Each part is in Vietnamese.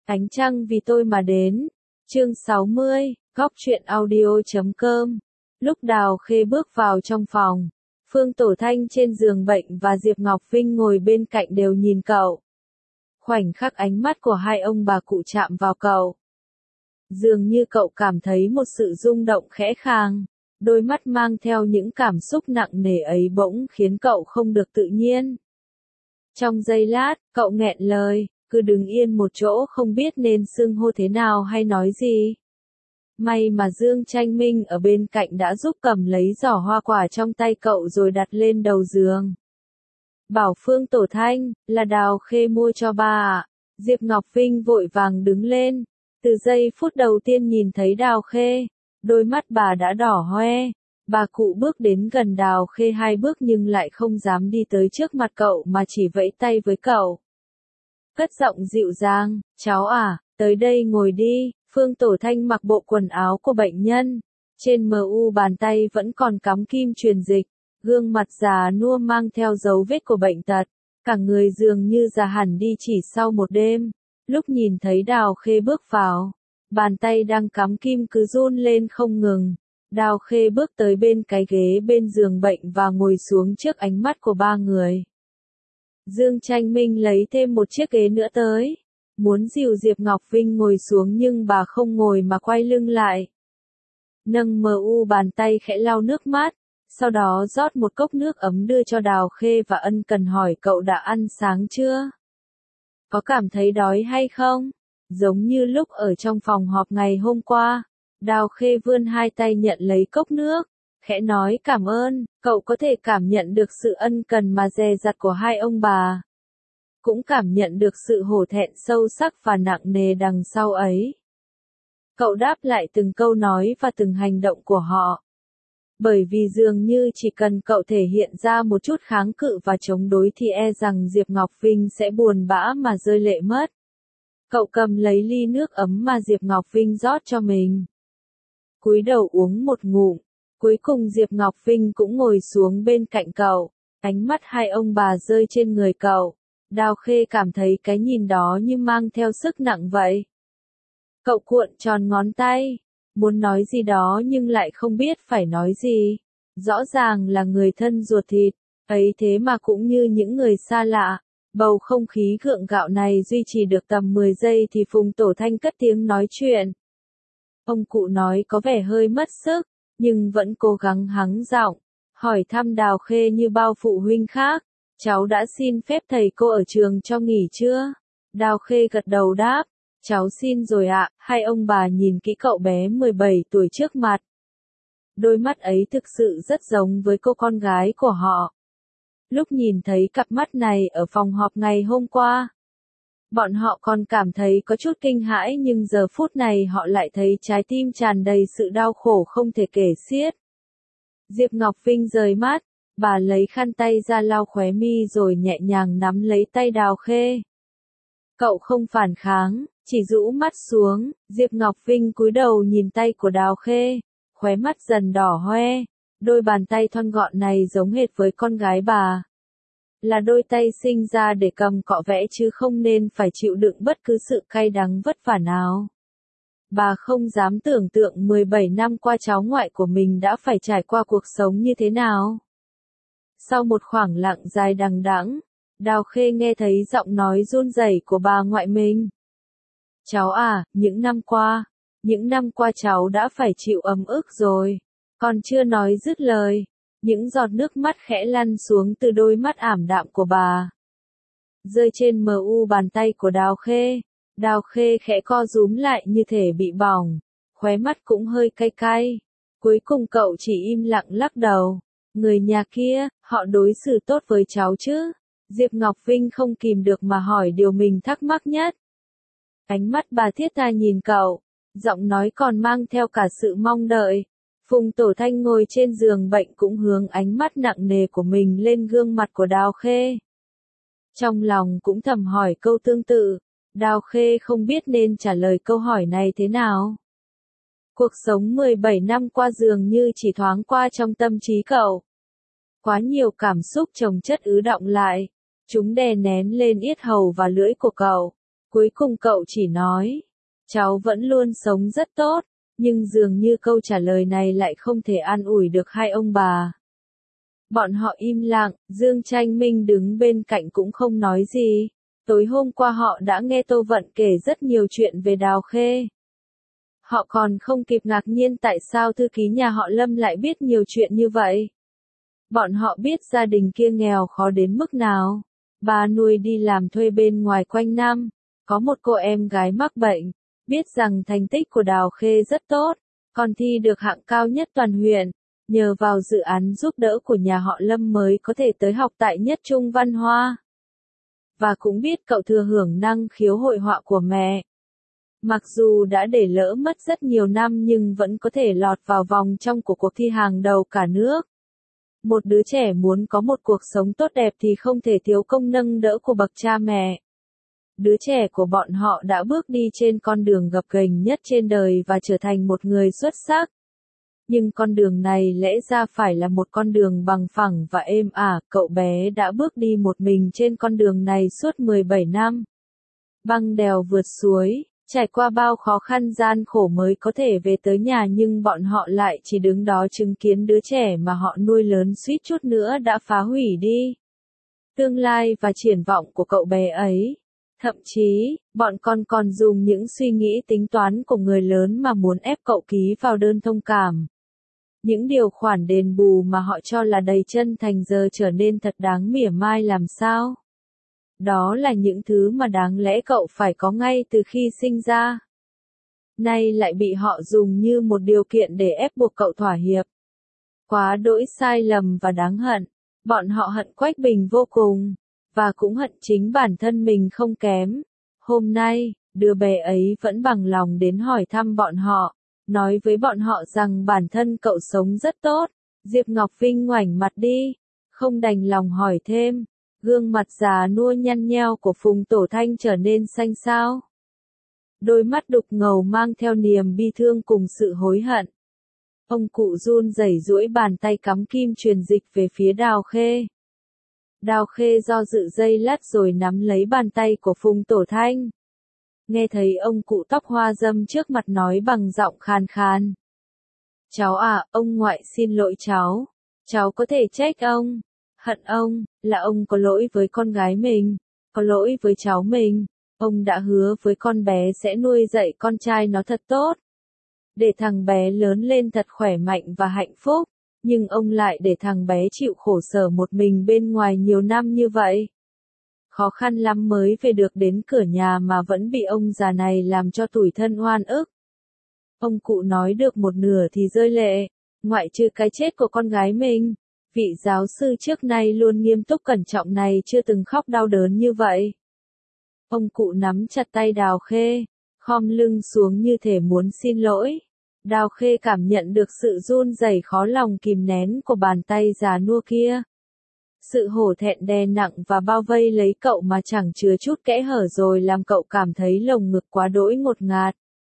Ánh trăng vì tôi mà đến. Chương 60, Góc truyện audio.com. Lúc Đào Khê bước vào trong phòng, Phương Tổ Thanh trên giường bệnh và Diệp Ngọc Vinh ngồi bên cạnh đều nhìn cậu. Khoảnh khắc ánh mắt của hai ông bà cụ chạm vào cậu, dường như cậu cảm thấy một sự rung động khẽ khàng, đôi mắt mang theo những cảm xúc nặng nề ấy bỗng khiến cậu không được tự nhiên. Trong giây lát, cậu nghẹn lời, cứ đứng yên một chỗ không biết nên xưng hô thế nào hay nói gì. May mà Dương Tranh Minh ở bên cạnh đã giúp cầm lấy giỏ hoa quả trong tay cậu rồi đặt lên đầu giường. Bảo Phương Tổ Thanh, là Đào Khê mua cho bà ạ. Diệp Ngọc Vinh vội vàng đứng lên. Từ giây phút đầu tiên nhìn thấy Đào Khê, đôi mắt bà đã đỏ hoe. Bà cụ bước đến gần Đào Khê 2 bước nhưng lại không dám đi tới trước mặt cậu mà chỉ vẫy tay với cậu. Cất giọng dịu dàng, cháu à, tới đây ngồi đi. Phương Tổ Thanh mặc bộ quần áo của bệnh nhân. Trên mu bàn tay vẫn còn cắm kim truyền dịch. Gương mặt già nua mang theo dấu vết của bệnh tật. Cả người dường như già hẳn đi chỉ sau một đêm. Lúc nhìn thấy Đào Khê bước vào, bàn tay đang cắm kim cứ run lên không ngừng. Đào Khê bước tới bên cái ghế bên giường bệnh và ngồi xuống trước ánh mắt của ba người. Dương Tranh Minh lấy thêm một chiếc ghế nữa tới, muốn dìu Diệp Ngọc Vinh ngồi xuống nhưng bà không ngồi mà quay lưng lại. Nâng mu bàn tay khẽ lau nước mắt, sau đó rót một cốc nước ấm đưa cho Đào Khê và ân cần hỏi cậu đã ăn sáng chưa? Có cảm thấy đói hay không? Giống như lúc ở trong phòng họp ngày hôm qua, Đào Khê vươn 2 tay nhận lấy cốc nước, khẽ nói cảm ơn. Cậu có thể cảm nhận được sự ân cần mà dè dặt của hai ông bà. Cũng cảm nhận được sự hổ thẹn sâu sắc và nặng nề đằng sau ấy. Cậu đáp lại từng câu nói và từng hành động của họ. Bởi vì dường như chỉ cần cậu thể hiện ra một chút kháng cự và chống đối thì e rằng Diệp Ngọc Vinh sẽ buồn bã mà rơi lệ mất. Cậu cầm lấy ly nước ấm mà Diệp Ngọc Vinh rót cho mình. Cúi đầu uống một ngụm. Cuối cùng Diệp Ngọc Vinh cũng ngồi xuống bên cạnh cậu. Ánh mắt hai ông bà rơi trên người cậu. Đào Khê cảm thấy cái nhìn đó như mang theo sức nặng vậy. Cậu cuộn tròn ngón tay, muốn nói gì đó nhưng lại không biết phải nói gì. Rõ ràng là người thân ruột thịt, ấy thế mà cũng như những người xa lạ. Bầu không khí gượng gạo này duy trì được tầm 10 giây thì Phùng Tổ Thanh cất tiếng nói chuyện. Ông cụ nói có vẻ hơi mất sức, nhưng vẫn cố gắng hắng giọng, hỏi thăm Đào Khê như bao phụ huynh khác. Cháu đã xin phép thầy cô ở trường cho nghỉ chưa? Đào Khê gật đầu đáp, cháu xin rồi ạ. Hai ông bà nhìn kỹ cậu bé 17 tuổi trước mặt. Đôi mắt ấy thực sự rất giống với cô con gái của họ. Lúc nhìn thấy cặp mắt này ở phòng họp ngày hôm qua, bọn họ còn cảm thấy có chút kinh hãi nhưng giờ phút này họ lại thấy trái tim tràn đầy sự đau khổ không thể kể xiết. Diệp Ngọc Vinh rời mắt, bà lấy khăn tay ra lau khóe mi rồi nhẹ nhàng nắm lấy tay Đào Khê. Cậu không phản kháng, chỉ rũ mắt xuống. Diệp Ngọc Vinh cúi đầu nhìn tay của Đào Khê, khóe mắt dần đỏ hoe. Đôi bàn tay thon gọn này giống hệt với con gái bà. Là đôi tay sinh ra để cầm cọ vẽ chứ không nên phải chịu đựng bất cứ sự cay đắng vất vả nào. Bà không dám tưởng tượng 17 năm qua cháu ngoại của mình đã phải trải qua cuộc sống như thế nào. Sau một khoảng lặng dài đằng đẵng, Đào Khê nghe thấy giọng nói run rẩy của bà ngoại mình. Cháu à, những năm qua cháu đã phải chịu ấm ức rồi. Còn chưa nói dứt lời, những giọt nước mắt khẽ lăn xuống từ đôi mắt ảm đạm của bà. Rơi trên mu bàn tay của Đào Khê. Đào Khê khẽ co rúm lại như thể bị bỏng, khóe mắt cũng hơi cay cay. Cuối cùng cậu chỉ im lặng lắc đầu. Người nhà kia, họ đối xử tốt với cháu chứ? Diệp Ngọc Vinh không kìm được mà hỏi điều mình thắc mắc nhất. Ánh mắt bà thiết tha nhìn cậu, giọng nói còn mang theo cả sự mong đợi. Phùng Tổ Thanh ngồi trên giường bệnh cũng hướng ánh mắt nặng nề của mình lên gương mặt của Đào Khê. Trong lòng cũng thầm hỏi câu tương tự. Đào Khê không biết nên trả lời câu hỏi này thế nào. Cuộc sống 17 năm qua dường như chỉ thoáng qua trong tâm trí cậu. Quá nhiều cảm xúc chồng chất ứ đọng lại. Chúng đè nén lên yết hầu và lưỡi của cậu. Cuối cùng cậu chỉ nói, cháu vẫn luôn sống rất tốt, nhưng dường như câu trả lời này lại không thể an ủi được hai ông bà. Bọn họ im lặng, Dương Tranh Minh đứng bên cạnh cũng không nói gì. Tối hôm qua họ đã nghe Tô Vận kể rất nhiều chuyện về Đào Khê. Họ còn không kịp ngạc nhiên tại sao thư ký nhà họ Lâm lại biết nhiều chuyện như vậy. Bọn họ biết gia đình kia nghèo khó đến mức nào. Bà nuôi đi làm thuê bên ngoài quanh năm, có một cô em gái mắc bệnh, biết rằng thành tích của Đào Khê rất tốt, còn thi được hạng cao nhất toàn huyện, nhờ vào dự án giúp đỡ của nhà họ Lâm mới có thể tới học tại Nhất Trung Văn Hoa. Và cũng biết cậu thừa hưởng năng khiếu hội họa của mẹ. Mặc dù đã để lỡ mất rất nhiều năm nhưng vẫn có thể lọt vào vòng trong của cuộc thi hàng đầu cả nước. Một đứa trẻ muốn có một cuộc sống tốt đẹp thì không thể thiếu công nâng đỡ của bậc cha mẹ. Đứa trẻ của bọn họ đã bước đi trên con đường gập ghềnh nhất trên đời và trở thành một người xuất sắc. Nhưng con đường này lẽ ra phải là một con đường bằng phẳng và êm ả, cậu bé đã bước đi một mình trên con đường này suốt 17 năm. Băng đèo vượt suối, trải qua bao khó khăn gian khổ mới có thể về tới nhà nhưng bọn họ lại chỉ đứng đó chứng kiến đứa trẻ mà họ nuôi lớn suýt chút nữa đã phá hủy đi tương lai và triển vọng của cậu bé ấy. Thậm chí, bọn con còn dùng những suy nghĩ tính toán của người lớn mà muốn ép cậu ký vào đơn thông cảm. Những điều khoản đền bù mà họ cho là đầy chân thành giờ trở nên thật đáng mỉa mai làm sao? Đó là những thứ mà đáng lẽ cậu phải có ngay từ khi sinh ra. Nay lại bị họ dùng như một điều kiện để ép buộc cậu thỏa hiệp. Quá đỗi sai lầm và đáng hận. Bọn họ hận Quách Bình vô cùng. Và cũng hận chính bản thân mình không kém. Hôm nay, đứa bé ấy vẫn bằng lòng đến hỏi thăm bọn họ. Nói với bọn họ rằng bản thân cậu sống rất tốt. Diệp Ngọc Vinh ngoảnh mặt đi. Không đành lòng hỏi thêm. Gương mặt già nua nhăn nheo của Phùng Tổ Thanh trở nên xanh xao. Đôi mắt đục ngầu mang theo niềm bi thương cùng sự hối hận. Ông cụ run rẩy duỗi bàn tay cắm kim truyền dịch về phía Đào Khê. Đào Khê do dự giây lát rồi nắm lấy bàn tay của Phùng Tổ Thanh. Nghe thấy ông cụ tóc hoa râm trước mặt nói bằng giọng khàn khàn. Cháu à, ông ngoại xin lỗi cháu. Cháu có thể trách ông. Hận ông, là ông có lỗi với con gái mình, có lỗi với cháu mình. Ông đã hứa với con bé sẽ nuôi dạy con trai nó thật tốt. Để thằng bé lớn lên thật khỏe mạnh và hạnh phúc. Nhưng ông lại để thằng bé chịu khổ sở một mình bên ngoài nhiều năm như vậy. Khó khăn lắm mới về được đến cửa nhà mà vẫn bị ông già này làm cho tủi thân oan ức. Ông cụ nói được một nửa thì rơi lệ, ngoại trừ cái chết của con gái mình. Vị giáo sư trước nay luôn nghiêm túc cẩn trọng này chưa từng khóc đau đớn như vậy. Ông cụ nắm chặt tay Đào Khê, khom lưng xuống như thể muốn xin lỗi. Đào Khê cảm nhận được sự run rẩy khó lòng kìm nén của bàn tay già nua kia. Sự hổ thẹn đè nặng và bao vây lấy cậu mà chẳng chứa chút kẽ hở rồi làm cậu cảm thấy lồng ngực quá đỗi ngột ngạt.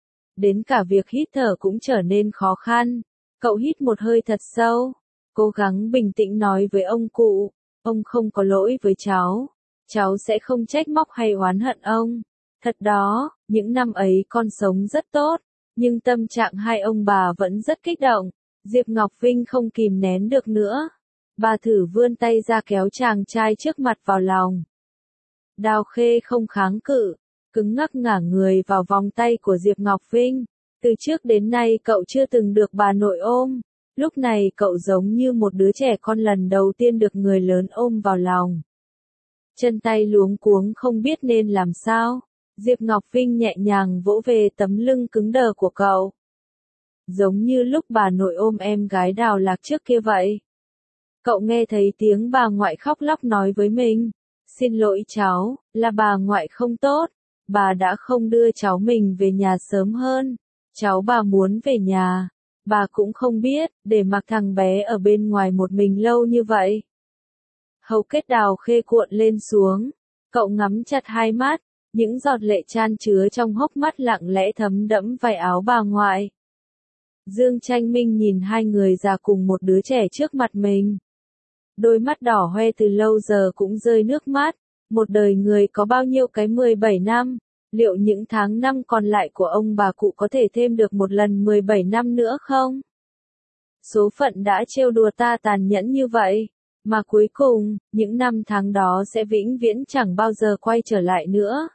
Đến cả việc hít thở cũng trở nên khó khăn. Cậu hít một hơi thật sâu. Cố gắng bình tĩnh nói với ông cụ, ông không có lỗi với cháu. Cháu sẽ không trách móc hay oán hận ông. Thật đó, những năm ấy con sống rất tốt, nhưng tâm trạng hai ông bà vẫn rất kích động. Diệp Ngọc Vinh không kìm nén được nữa. Bà thử vươn tay ra kéo chàng trai trước mặt vào lòng. Đào Khê không kháng cự, cứng ngắc ngả người vào vòng tay của Diệp Ngọc Vinh. Từ trước đến nay cậu chưa từng được bà nội ôm. Lúc này cậu giống như một đứa trẻ con lần đầu tiên được người lớn ôm vào lòng. Chân tay luống cuống không biết nên làm sao. Diệp Ngọc Vinh nhẹ nhàng vỗ về tấm lưng cứng đờ của cậu. Giống như lúc bà nội ôm em gái Đào Lạc trước kia vậy. Cậu nghe thấy tiếng bà ngoại khóc lóc nói với mình. Xin lỗi cháu, là bà ngoại không tốt. Bà đã không đưa cháu mình về nhà sớm hơn. Cháu bà muốn về nhà. Bà cũng không biết, để mặc thằng bé ở bên ngoài một mình lâu như vậy. Hầu kết Đào Khê cuộn lên xuống. Cậu ngắm chặt hai mắt, những giọt lệ chan chứa trong hốc mắt lặng lẽ thấm đẫm vải áo bà ngoại. Dương Tranh Minh nhìn hai người già cùng một đứa trẻ trước mặt mình. Đôi mắt đỏ hoe từ lâu giờ cũng rơi nước mắt. Một đời người có bao nhiêu cái 17 năm, Liệu những tháng năm còn lại của ông bà cụ có thể thêm được một lần 17 năm nữa không? Số phận đã trêu đùa ta tàn nhẫn như vậy, mà cuối cùng, những năm tháng đó sẽ vĩnh viễn chẳng bao giờ quay trở lại nữa.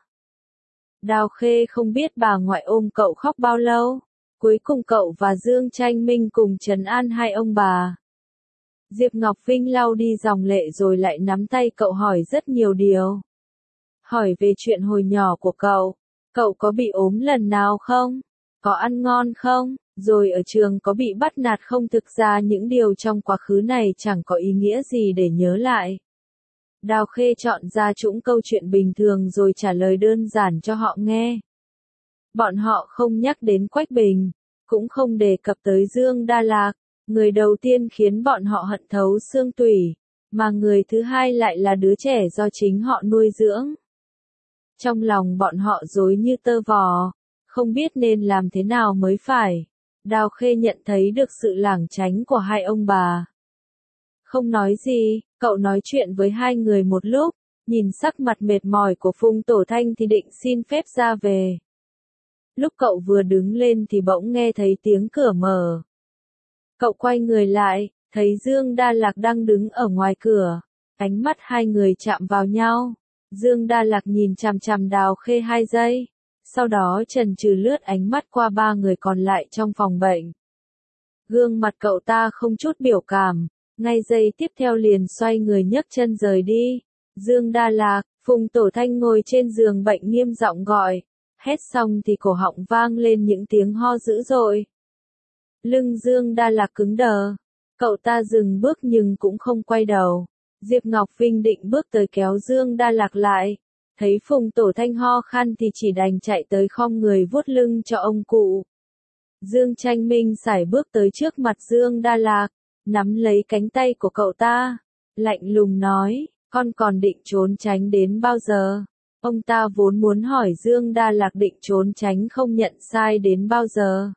Đào Khê không biết bà ngoại ôm cậu khóc bao lâu. Cuối cùng cậu và Dương Tranh Minh cùng trấn an hai ông bà. Diệp Ngọc Vinh lau đi dòng lệ rồi lại nắm tay cậu hỏi rất nhiều điều. Hỏi về chuyện hồi nhỏ của cậu có bị ốm lần nào không? Có ăn ngon không? Rồi ở trường có bị bắt nạt không? Thực ra những điều trong quá khứ này chẳng có ý nghĩa gì để nhớ lại. Đào Khê chọn ra chúng câu chuyện bình thường rồi trả lời đơn giản cho họ nghe. Bọn họ không nhắc đến Quách Bình, cũng không đề cập tới Dương Đa Lạc, người đầu tiên khiến bọn họ hận thấu xương tủy, mà người thứ hai lại là đứa trẻ do chính họ nuôi dưỡng. Trong lòng bọn họ rối như tơ vò, không biết nên làm thế nào mới phải. Đào Khê nhận thấy được sự lảng tránh của hai ông bà. Không nói gì, cậu nói chuyện với hai người một lúc, nhìn sắc mặt mệt mỏi của Phùng Tổ Thanh thì định xin phép ra về. Lúc cậu vừa đứng lên thì bỗng nghe thấy tiếng cửa mở. Cậu quay người lại, thấy Dương Đa Lạc đang đứng ở ngoài cửa. Ánh mắt hai người chạm vào nhau. Dương Đa Lạc nhìn chằm chằm Đào Khê 2 giây. Sau đó chần chừ lướt ánh mắt qua 3 người còn lại trong phòng bệnh. Gương mặt cậu ta không chút biểu cảm. Ngay giây tiếp theo liền xoay người nhấc chân rời đi. Dương Đa Lạc, Phùng Tổ Thanh ngồi trên giường bệnh nghiêm giọng gọi. Hét xong thì cổ họng vang lên những tiếng ho dữ dội. Lưng Dương Đa Lạc cứng đờ. Cậu ta dừng bước nhưng cũng không quay đầu. Diệp Ngọc Vinh định bước tới kéo Dương Đa Lạc lại. Thấy Phùng Tổ Thanh ho khan thì chỉ đành chạy tới khom người vuốt lưng cho ông cụ. Dương Tranh Minh sải bước tới trước mặt Dương Đa Lạc, nắm lấy cánh tay của cậu ta. Lạnh lùng nói, con còn định trốn tránh đến bao giờ? Ông ta vốn muốn hỏi Dương Đa Lạc định trốn tránh không nhận sai đến bao giờ.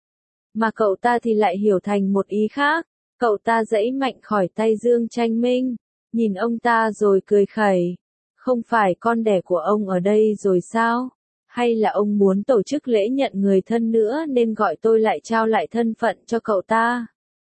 Mà cậu ta thì lại hiểu thành một ý khác. Cậu ta giãy mạnh khỏi tay Dương Tranh Minh, nhìn ông ta rồi cười khẩy. Không phải con đẻ của ông ở đây rồi sao? Hay là ông muốn tổ chức lễ nhận người thân nữa nên gọi tôi lại trao lại thân phận cho cậu ta?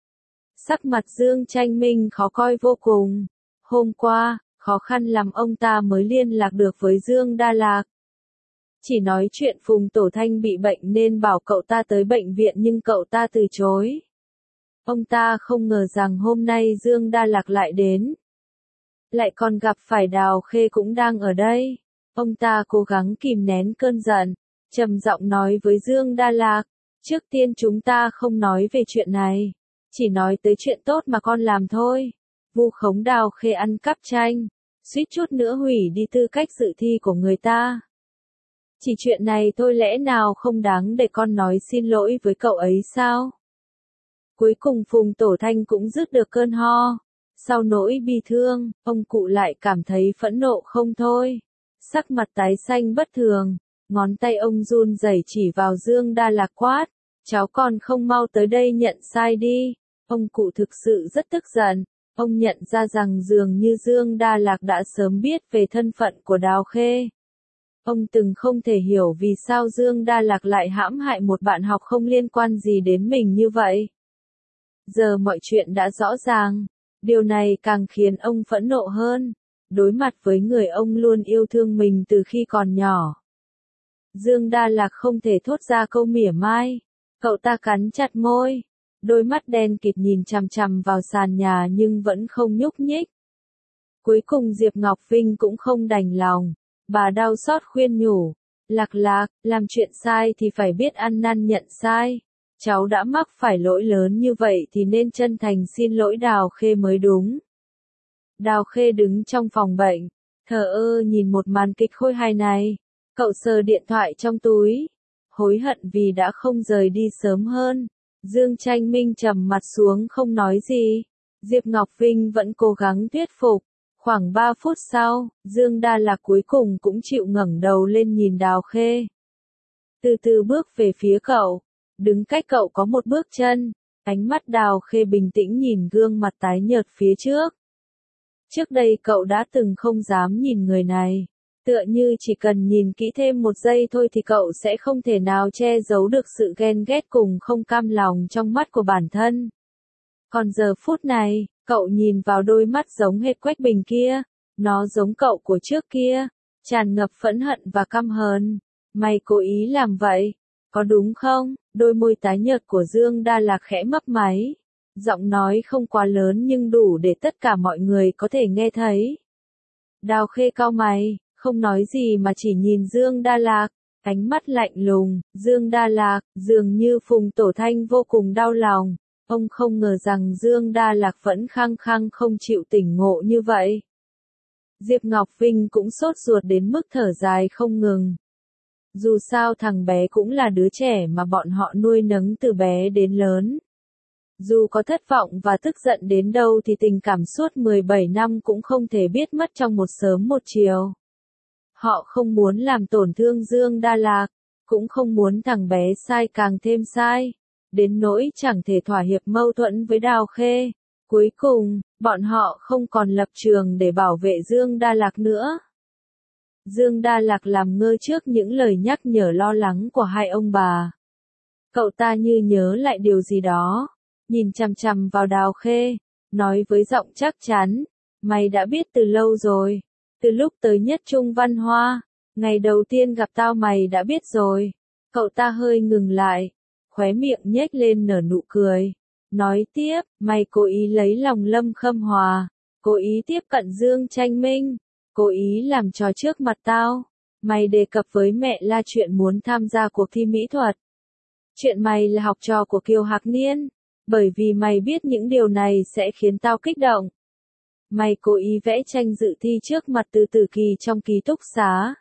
Sắc mặt Dương Tranh Minh khó coi vô cùng. Hôm qua, khó khăn lắm ông ta mới liên lạc được với Dương Đa Lạc. Chỉ nói chuyện Phùng Tổ Thanh bị bệnh nên bảo cậu ta tới bệnh viện nhưng cậu ta từ chối. Ông ta không ngờ rằng hôm nay Dương Đa Lạc lại đến. Lại còn gặp phải Đào Khê cũng đang ở đây. Ông ta cố gắng kìm nén cơn giận, trầm giọng nói với Dương Đa Lạc, trước tiên chúng ta không nói về chuyện này, chỉ nói tới chuyện tốt mà con làm thôi. Vu khống Đào Khê ăn cắp tranh, suýt chút nữa hủy đi tư cách dự thi của người ta. Chỉ chuyện này thôi lẽ nào không đáng để con nói xin lỗi với cậu ấy sao? Cuối cùng Phùng Tổ Thanh cũng dứt được cơn ho. Sau nỗi bi thương, ông cụ lại cảm thấy phẫn nộ không thôi. Sắc mặt tái xanh bất thường, ngón tay ông run rẩy chỉ vào Dương Đa Lạc quát. Cháu còn không mau tới đây nhận sai đi. Ông cụ thực sự rất tức giận. Ông nhận ra rằng dường như Dương Đa Lạc đã sớm biết về thân phận của Đào Khê. Ông từng không thể hiểu vì sao Dương Đa Lạc lại hãm hại một bạn học không liên quan gì đến mình như vậy. Giờ mọi chuyện đã rõ ràng. Điều này càng khiến ông phẫn nộ hơn. Đối mặt với người ông luôn yêu thương mình từ khi còn nhỏ. Dương Đa Lạc không thể thốt ra câu mỉa mai. Cậu ta cắn chặt môi. Đôi mắt đen kịt nhìn chằm chằm vào sàn nhà nhưng vẫn không nhúc nhích. Cuối cùng Diệp Ngọc Vinh cũng không đành lòng. Bà đau xót khuyên nhủ. Lạc Lạc, làm chuyện sai thì phải biết ăn năn nhận sai. Cháu đã mắc phải lỗi lớn như vậy thì nên chân thành xin lỗi Đào Khê mới đúng. Đào Khê đứng trong phòng bệnh, thờ ơ nhìn một màn kịch khôi hài này. Cậu sờ điện thoại trong túi, hối hận vì đã không rời đi sớm hơn. Dương Tranh Minh trầm mặt xuống không nói gì. Diệp Ngọc Vinh vẫn cố gắng thuyết phục. Khoảng 3 phút sau, Dương Đa Lạc cuối cùng cũng chịu ngẩng đầu lên nhìn Đào Khê. Từ từ bước về phía cậu. Đứng cách cậu có một bước chân, ánh mắt Đào Khê bình tĩnh nhìn gương mặt tái nhợt phía trước. Trước đây cậu đã từng không dám nhìn người này, Tựa như chỉ cần nhìn kỹ thêm một giây thôi thì cậu sẽ không thể nào che giấu được sự ghen ghét cùng không cam lòng trong mắt của bản thân. Còn giờ phút này, cậu nhìn vào đôi mắt giống hệt Quách Bình kia, nó giống cậu của trước kia, tràn ngập phẫn hận và căm hờn. Mày cố ý làm vậy, có đúng không? Đôi môi tái nhợt của Dương Đa Lạc khẽ mấp máy. Giọng nói không quá lớn nhưng đủ để tất cả mọi người có thể nghe thấy. Đào Khê cau mày, không nói gì mà chỉ nhìn Dương Đa Lạc, ánh mắt lạnh lùng. Dương Đa Lạc, dường như Phùng Tổ Thanh vô cùng đau lòng. Ông không ngờ rằng Dương Đa Lạc vẫn khăng khăng không chịu tỉnh ngộ như vậy. Diệp Ngọc Vinh cũng sốt ruột đến mức thở dài không ngừng. Dù sao thằng bé cũng là đứa trẻ mà bọn họ nuôi nấng từ bé đến lớn. Dù có thất vọng và tức giận đến đâu thì tình cảm suốt 17 năm cũng không thể biết mất trong một sớm một chiều. Họ không muốn làm tổn thương Dương Đa Lạc, cũng không muốn thằng bé sai càng thêm sai, đến nỗi chẳng thể thỏa hiệp mâu thuẫn với Đào Khê. Cuối cùng, bọn họ không còn lập trường để bảo vệ Dương Đa Lạc nữa. Dương Đa Lạc làm ngơ trước những lời nhắc nhở lo lắng của hai ông bà. Cậu ta như nhớ lại điều gì đó, nhìn chằm chằm vào Đào Khê, nói với giọng chắc chắn, mày đã biết từ lâu rồi, từ lúc tới Nhất Trung Văn Hoa, ngày đầu tiên gặp tao mày đã biết rồi. Cậu ta hơi ngừng lại, khóe miệng nhếch lên nở nụ cười, nói tiếp, mày cố ý lấy lòng Lâm Khâm Hòa, cố ý tiếp cận Dương Tranh Minh, cố ý làm trò trước mặt tao. Mày đề cập với mẹ La chuyện muốn tham gia cuộc thi mỹ thuật. Chuyện mày là học trò của Kiều Hạc Niên, bởi vì mày biết những điều này sẽ khiến tao kích động. Mày cố ý vẽ tranh dự thi trước mặt Từ Tử Kỳ trong ký túc xá.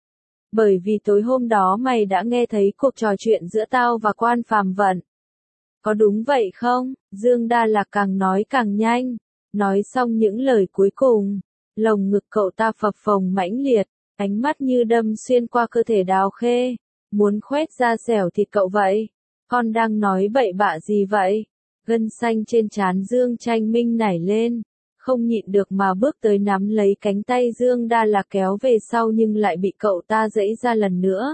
Bởi vì tối hôm đó mày đã nghe thấy cuộc trò chuyện giữa tao và Quan Phàm Vận. Có đúng vậy không? Dương Đa Lạc càng nói càng nhanh. Nói xong những lời cuối cùng, lồng ngực cậu ta phập phồng mãnh liệt, ánh mắt như đâm xuyên qua cơ thể Đào Khê, muốn khoét ra xẻo thịt cậu vậy. Con đang nói bậy bạ gì vậy? Gân xanh trên trán Dương Tranh Minh nảy lên, không nhịn được mà bước tới nắm lấy cánh tay Dương Đa Lạc kéo về sau nhưng lại bị cậu ta giãy ra lần nữa.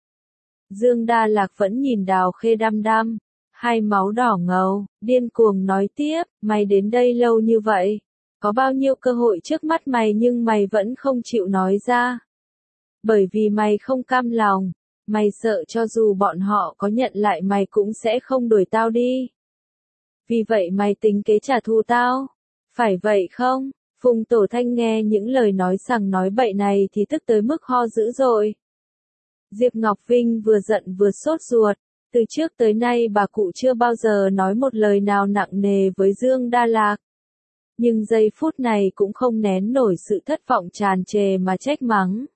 Dương Đa Lạc vẫn nhìn Đào Khê đăm đăm, hai máu đỏ ngầu, điên cuồng nói tiếp, mày đến đây lâu như vậy, có bao nhiêu cơ hội trước mắt mày nhưng mày vẫn không chịu nói ra. Bởi vì mày không cam lòng, mày sợ cho dù bọn họ có nhận lại mày cũng sẽ không đuổi tao đi. Vì vậy mày tính kế trả thù tao, phải vậy không? Phùng Tổ Thanh nghe những lời nói sằng nói bậy này thì tức tới mức ho dữ dội. Diệp Ngọc Vinh vừa giận vừa sốt ruột, từ trước tới nay bà cụ chưa bao giờ nói một lời nào nặng nề với Dương Đa Lạc. Nhưng giây phút này cũng không nén nổi sự thất vọng tràn trề mà trách mắng.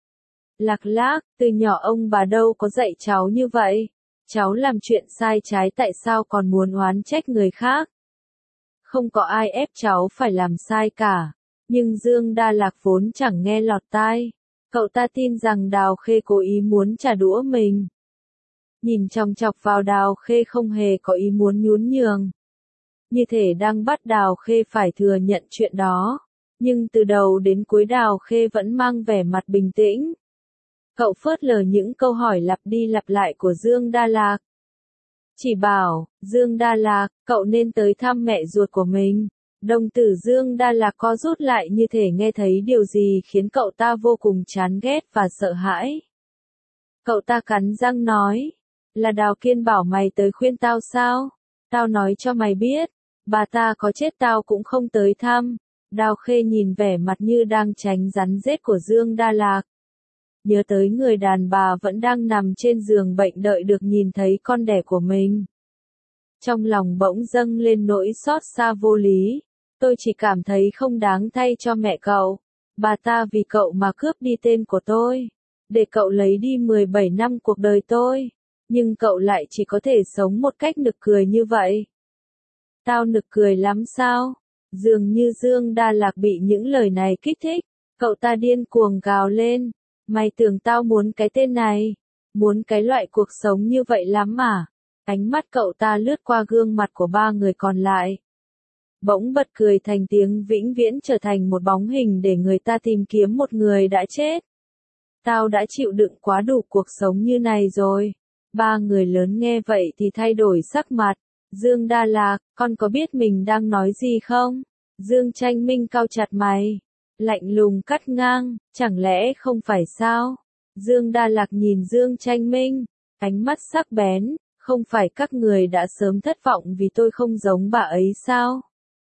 Lạc Lạc, từ nhỏ ông bà đâu có dạy cháu như vậy, cháu làm chuyện sai trái tại sao còn muốn oán trách người khác. Không có ai ép cháu phải làm sai cả, nhưng Dương Đa Lạc vốn chẳng nghe lọt tai. Cậu ta tin rằng Đào Khê cố ý muốn trả đũa mình. Nhìn chòng chọc vào Đào Khê không hề có ý muốn nhún nhường. Như thể đang bắt Đào Khê phải thừa nhận chuyện đó. Nhưng từ đầu đến cuối Đào Khê vẫn mang vẻ mặt bình tĩnh. Cậu phớt lờ những câu hỏi lặp đi lặp lại của Dương Đa Lạc. Chỉ bảo, Dương Đa Lạc, cậu nên tới thăm mẹ ruột của mình. Đồng tử Dương Đa Lạc co rút lại như thể nghe thấy điều gì khiến cậu ta vô cùng chán ghét và sợ hãi. Cậu ta cắn răng nói, là Đào Kiên bảo mày tới khuyên tao sao? Tao nói cho mày biết, bà ta có chết tao cũng không tới thăm. Đào Khê nhìn vẻ mặt như đang tránh rắn rết của Dương Đa Lạc. Nhớ tới người đàn bà vẫn đang nằm trên giường bệnh đợi được nhìn thấy con đẻ của mình. Trong lòng bỗng dâng lên nỗi xót xa vô lý. Tôi chỉ cảm thấy không đáng thay cho mẹ cậu. Bà ta vì cậu mà cướp đi tên của tôi. Để cậu lấy đi 17 năm cuộc đời tôi. Nhưng cậu lại chỉ có thể sống một cách nực cười như vậy. Tao nực cười lắm sao? Dường như Dương Đa Lạc bị những lời này kích thích. Cậu ta điên cuồng gào lên. Mày tưởng tao muốn cái tên này? Muốn cái loại cuộc sống như vậy lắm à? Ánh mắt cậu ta lướt qua gương mặt của ba người còn lại. Bỗng bật cười thành tiếng vĩnh viễn trở thành một bóng hình để người ta tìm kiếm một người đã chết. Tao đã chịu đựng quá đủ cuộc sống như này rồi. Ba người lớn nghe vậy thì thay đổi sắc mặt. Dương Đa Lạc, con có biết mình đang nói gì không? Dương Tranh Minh cau chặt mày. Lạnh lùng cắt ngang, chẳng lẽ không phải sao? Dương Đa Lạc nhìn Dương Tranh Minh, ánh mắt sắc bén, không phải các người đã sớm thất vọng vì tôi không giống bà ấy sao?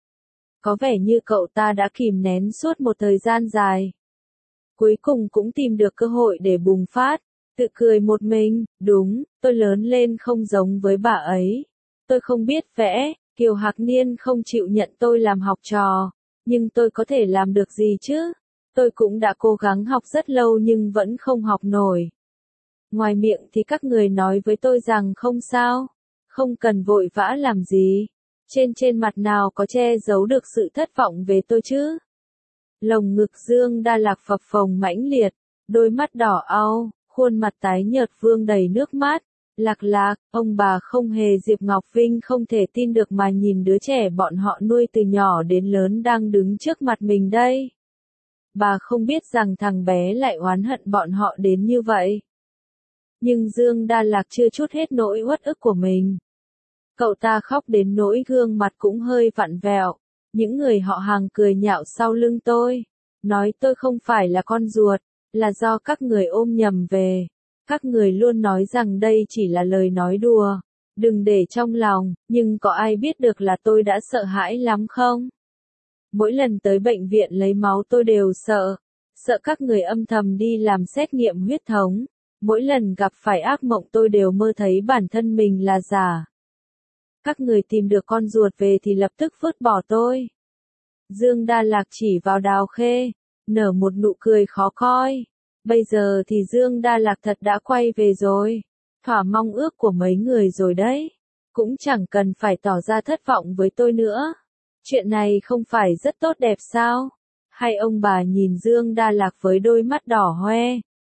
Có vẻ như cậu ta đã kìm nén suốt một thời gian dài. Cuối cùng cũng tìm được cơ hội để bùng phát, tự cười một mình, đúng, tôi lớn lên không giống với bà ấy. Tôi không biết vẽ, Kiều Hạc Niên không chịu nhận tôi làm học trò, nhưng tôi có thể làm được gì chứ? Tôi cũng đã cố gắng học rất lâu nhưng vẫn không học nổi. Ngoài miệng thì các người nói với tôi rằng không sao, không cần vội vã làm gì. Trên mặt nào có che giấu được sự thất vọng về tôi chứ? Lồng ngực Dương Đa Lạc phập phồng mãnh liệt, đôi mắt đỏ au, khuôn mặt tái nhợt vương đầy nước mắt. Lạc Lạc, ông bà không hề Diệp Ngọc Vinh không thể tin được mà nhìn đứa trẻ bọn họ nuôi từ nhỏ đến lớn đang đứng trước mặt mình đây. Bà không biết rằng thằng bé lại oán hận bọn họ đến như vậy. Nhưng Dương Đa Lạc chưa trút hết nỗi uất ức của mình. Cậu ta khóc đến nỗi gương mặt cũng hơi vặn vẹo. Những người họ hàng cười nhạo sau lưng tôi. Nói tôi không phải là con ruột, là do các người ôm nhầm về. Các người luôn nói rằng đây chỉ là lời nói đùa. Đừng để trong lòng, nhưng có ai biết được là tôi đã sợ hãi lắm không? Mỗi lần tới bệnh viện lấy máu tôi đều sợ. Sợ các người âm thầm đi làm xét nghiệm huyết thống. Mỗi lần gặp phải ác mộng tôi đều mơ thấy bản thân mình là giả. Các người tìm được con ruột về thì lập tức vứt bỏ tôi. Dương Đa Lạc chỉ vào Đào Khê, nở một nụ cười khó coi. Bây giờ thì Dương Đa Lạc thật đã quay về rồi. Thỏa mong ước của mấy người rồi đấy. Cũng chẳng cần phải tỏ ra thất vọng với tôi nữa. Chuyện này không phải rất tốt đẹp sao? Hay ông bà nhìn Dương Đa Lạc với đôi mắt đỏ hoe.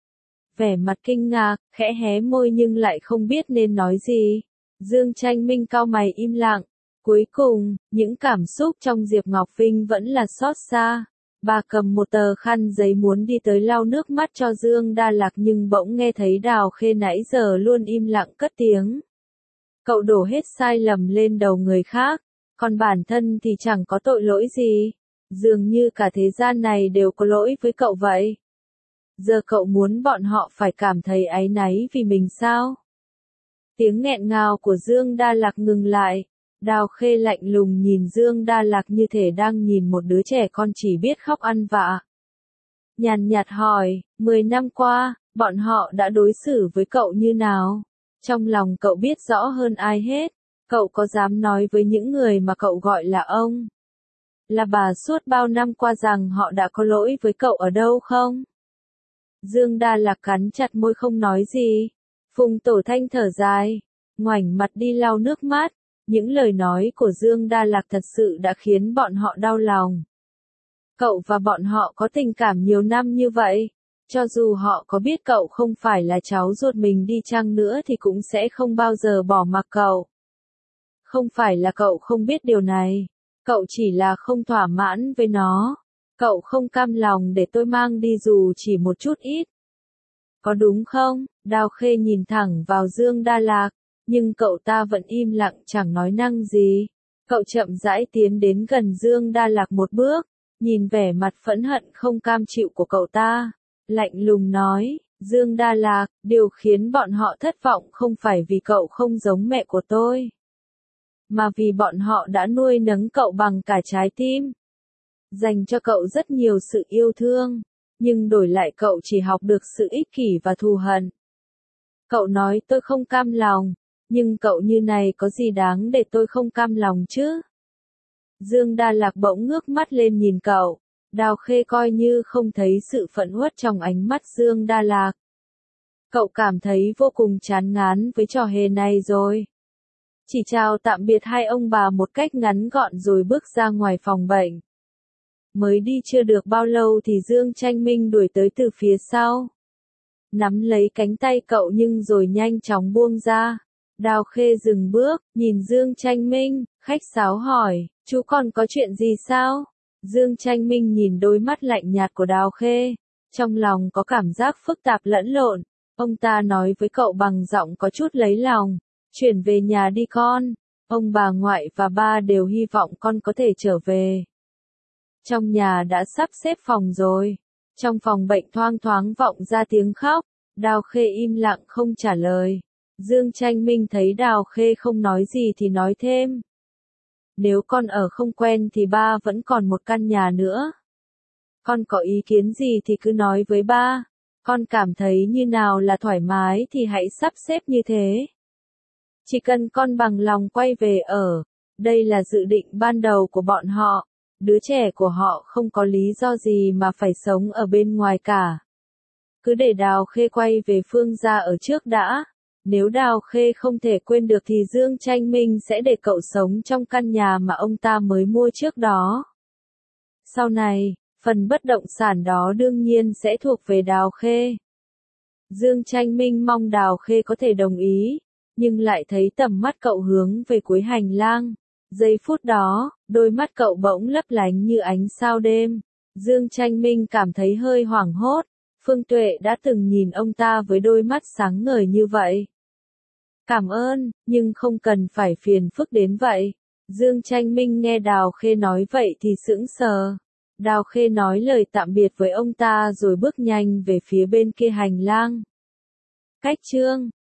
Vẻ mặt kinh ngạc, khẽ hé môi nhưng lại không biết nên nói gì. Dương Tranh Minh cau mày im lặng. Cuối cùng, những cảm xúc trong Diệp Ngọc Vinh vẫn là xót xa. Bà cầm một tờ khăn giấy muốn đi tới lau nước mắt cho Dương Đa Lạc nhưng bỗng nghe thấy Đào Khê nãy giờ luôn im lặng cất tiếng. Cậu đổ hết sai lầm lên đầu người khác, còn bản thân thì chẳng có tội lỗi gì. Dường như cả thế gian này đều có lỗi với cậu vậy. Giờ cậu muốn bọn họ phải cảm thấy áy náy vì mình sao? Tiếng nghẹn ngào của Dương Đa Lạc ngừng lại. Đào Khê lạnh lùng nhìn Dương Đa Lạc như thể đang nhìn một đứa trẻ con chỉ biết khóc ăn vạ. Nhàn nhạt hỏi, 10 năm qua, bọn họ đã đối xử với cậu như nào? Trong lòng cậu biết rõ hơn ai hết. Cậu có dám nói với những người mà cậu gọi là ông, là bà suốt bao năm qua rằng họ đã có lỗi với cậu ở đâu không? Dương Đa Lạc cắn chặt môi không nói gì. Phùng Tổ Thanh thở dài, ngoảnh mặt đi lau nước mắt. Những lời nói của Dương Đa Lạc thật sự đã khiến bọn họ đau lòng. Cậu và bọn họ có tình cảm nhiều năm như vậy. Cho dù họ có biết cậu không phải là cháu ruột mình đi chăng nữa thì cũng sẽ không bao giờ bỏ mặc cậu. Không phải là cậu không biết điều này. Cậu chỉ là không thỏa mãn với nó. Cậu không cam lòng để tôi mang đi dù chỉ một chút ít. Có đúng không? Đào Khê nhìn thẳng vào Dương Đa Lạc. Nhưng cậu ta vẫn im lặng chẳng nói năng gì. Cậu chậm rãi tiến đến gần Dương Đa Lạc một bước. Nhìn vẻ mặt phẫn hận không cam chịu của cậu ta. Lạnh lùng nói, Dương Đa Lạc, điều khiến bọn họ thất vọng không phải vì cậu không giống mẹ của tôi. Mà vì bọn họ đã nuôi nấng cậu bằng cả trái tim. Dành cho cậu rất nhiều sự yêu thương. Nhưng đổi lại cậu chỉ học được sự ích kỷ và thù hận. Cậu nói tôi không cam lòng. Nhưng cậu như này có gì đáng để tôi không cam lòng chứ? Dương Đa Lạc bỗng ngước mắt lên nhìn cậu. Đào Khê coi như không thấy sự phẫn uất trong ánh mắt Dương Đa Lạc. Cậu cảm thấy vô cùng chán ngán với trò hề này rồi. Chỉ chào tạm biệt hai ông bà một cách ngắn gọn rồi bước ra ngoài phòng bệnh. Mới đi chưa được bao lâu thì Dương Tranh Minh đuổi tới từ phía sau. Nắm lấy cánh tay cậu nhưng rồi nhanh chóng buông ra. Đào Khê dừng bước, nhìn Dương Tranh Minh, khách sáo hỏi, chú còn có chuyện gì sao? Dương Tranh Minh nhìn đôi mắt lạnh nhạt của Đào Khê, Trong lòng có cảm giác phức tạp lẫn lộn, ông ta nói với cậu bằng giọng có chút lấy lòng, chuyển về nhà đi con, ông bà ngoại và ba đều hy vọng con có thể trở về. Trong nhà đã sắp xếp phòng rồi, trong phòng bệnh thoang thoáng vọng ra tiếng khóc, Đào Khê im lặng không trả lời. Dương Tranh Minh thấy Đào Khê không nói gì thì nói thêm. Nếu con ở không quen thì ba vẫn còn một căn nhà nữa. Con có ý kiến gì thì cứ nói với ba. Con cảm thấy như nào là thoải mái thì hãy sắp xếp như thế. Chỉ cần con bằng lòng quay về ở. Đây là dự định ban đầu của bọn họ. Đứa trẻ của họ không có lý do gì mà phải sống ở bên ngoài cả. Cứ để Đào Khê quay về Phương gia ở trước đã. Nếu Đào Khê không thể quên được thì Dương Tranh Minh sẽ để cậu sống trong căn nhà mà ông ta mới mua trước đó. Sau này, phần bất động sản đó đương nhiên sẽ thuộc về Đào Khê. Dương Tranh Minh mong Đào Khê có thể đồng ý, nhưng lại thấy tầm mắt cậu hướng về cuối hành lang. Giây phút đó, đôi mắt cậu bỗng lấp lánh như ánh sao đêm. Dương Tranh Minh cảm thấy hơi hoảng hốt. Phương Tuệ đã từng nhìn ông ta với đôi mắt sáng ngời như vậy. Cảm ơn, nhưng không cần phải phiền phức đến vậy. Dương Tranh Minh nghe Đào Khê nói vậy thì sững sờ. Đào Khê nói lời tạm biệt với ông ta rồi bước nhanh về phía bên kia hành lang. Cách chương